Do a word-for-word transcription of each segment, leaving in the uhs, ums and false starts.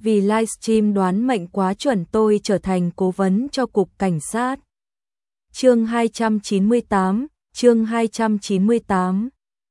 vì livestream đoán mệnh quá chuẩn tôi trở thành cố vấn cho cục cảnh sát. Chương hai trăm chín mươi tám, chương hai trăm chín mươi tám.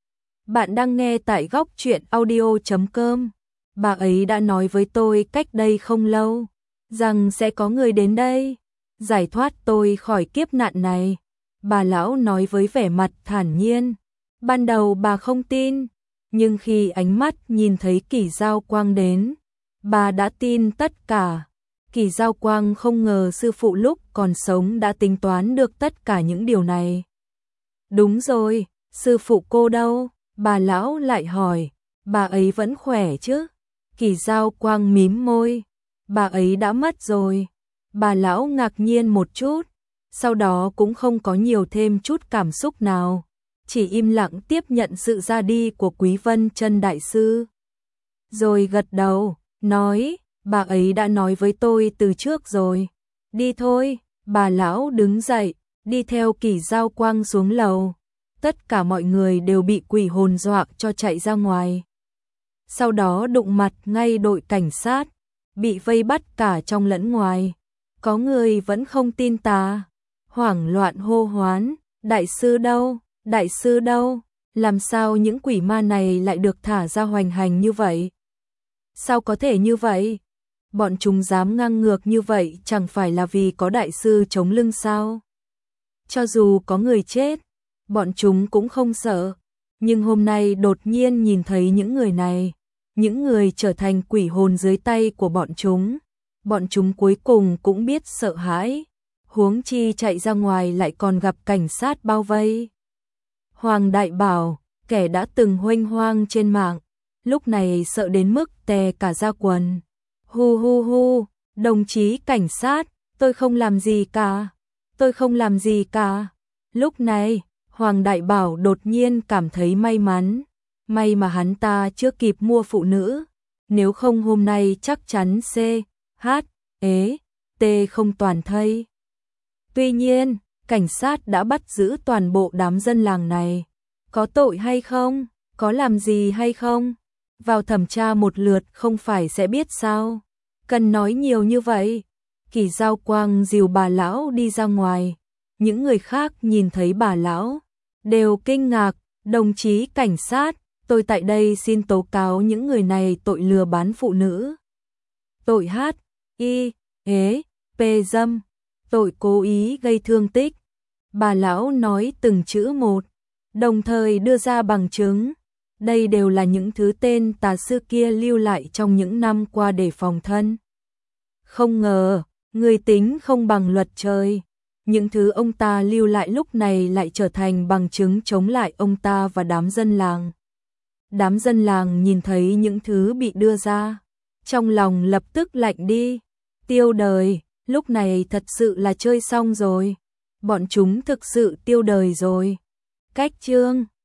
Bạn đang nghe tại góc truyện audio chấm com. Bà ấy đã nói với tôi cách đây không lâu rằng sẽ có người đến đây giải thoát tôi khỏi kiếp nạn này. Bà lão nói với vẻ mặt thản nhiên. Ban đầu bà không tin, nhưng khi ánh mắt nhìn thấy Kỷ Giao Quang đến, bà đã tin tất cả. Kỷ Giao Quang không ngờ sư phụ lúc còn sống đã tính toán được tất cả những điều này. Đúng rồi, sư phụ cô đâu? Bà lão lại hỏi. Bà ấy vẫn khỏe chứ? Kỷ Giao Quang mím môi. Bà ấy đã mất rồi. Bà lão ngạc nhiên một chút, sau đó cũng không có nhiều thêm chút cảm xúc nào, chỉ im lặng tiếp nhận sự ra đi của Quý Vân Chân đại sư. Rồi gật đầu, nói, bà ấy đã nói với tôi từ trước rồi. Đi thôi. Bà lão đứng dậy, đi theo Kỷ Giao Quang xuống lầu. Tất cả mọi người đều bị quỷ hồn dọa cho chạy ra ngoài. Sau đó đụng mặt ngay đội cảnh sát, bị vây bắt cả trong lẫn ngoài. Có người vẫn không tin tà, hoảng loạn hô hoán, đại sư đâu, đại sư đâu, làm sao những quỷ ma này lại được thả ra hoành hành như vậy? Sao có thể như vậy? Bọn chúng dám ngang ngược như vậy chẳng phải là vì có đại sư chống lưng sao? Cho dù có người chết, bọn chúng cũng không sợ, nhưng hôm nay đột nhiên nhìn thấy những người này, những người trở thành quỷ hồn dưới tay của bọn chúng. Bọn chúng cuối cùng cũng biết sợ hãi, huống chi chạy ra ngoài lại còn gặp cảnh sát bao vây. Hoàng Đại Bảo, kẻ đã từng huênh hoang trên mạng, lúc này sợ đến mức tè cả da quần. Hu hu hu, đồng chí cảnh sát, tôi không làm gì cả, tôi không làm gì cả. Lúc này, Hoàng Đại Bảo đột nhiên cảm thấy may mắn, may mà hắn ta chưa kịp mua phụ nữ, nếu không hôm nay chắc chắn C, H, ế, T không toàn thây. Tuy nhiên, cảnh sát đã bắt giữ toàn bộ đám dân làng này. Có tội hay không? Có làm gì hay không? Vào thẩm tra một lượt không phải sẽ biết sao? Cần nói nhiều như vậy. Kỷ Giao Quang dìu bà lão đi ra ngoài. Những người khác nhìn thấy bà lão đều kinh ngạc. Đồng chí cảnh sát, tôi tại đây xin tố cáo những người này tội lừa bán phụ nữ, tội H, I, ế, P dâm, tội cố ý gây thương tích. Bà lão nói từng chữ một, đồng thời đưa ra bằng chứng. Đây đều là những thứ tên tà sư kia lưu lại trong những năm qua để phòng thân. Không ngờ, người tính không bằng luật trời. Những thứ ông ta lưu lại lúc này lại trở thành bằng chứng chống lại ông ta và đám dân làng. Đám dân làng nhìn thấy những thứ bị đưa ra, trong lòng lập tức lạnh đi. Tiêu đời, lúc này thật sự là chơi xong rồi. Bọn chúng thực sự tiêu đời rồi. Cách chương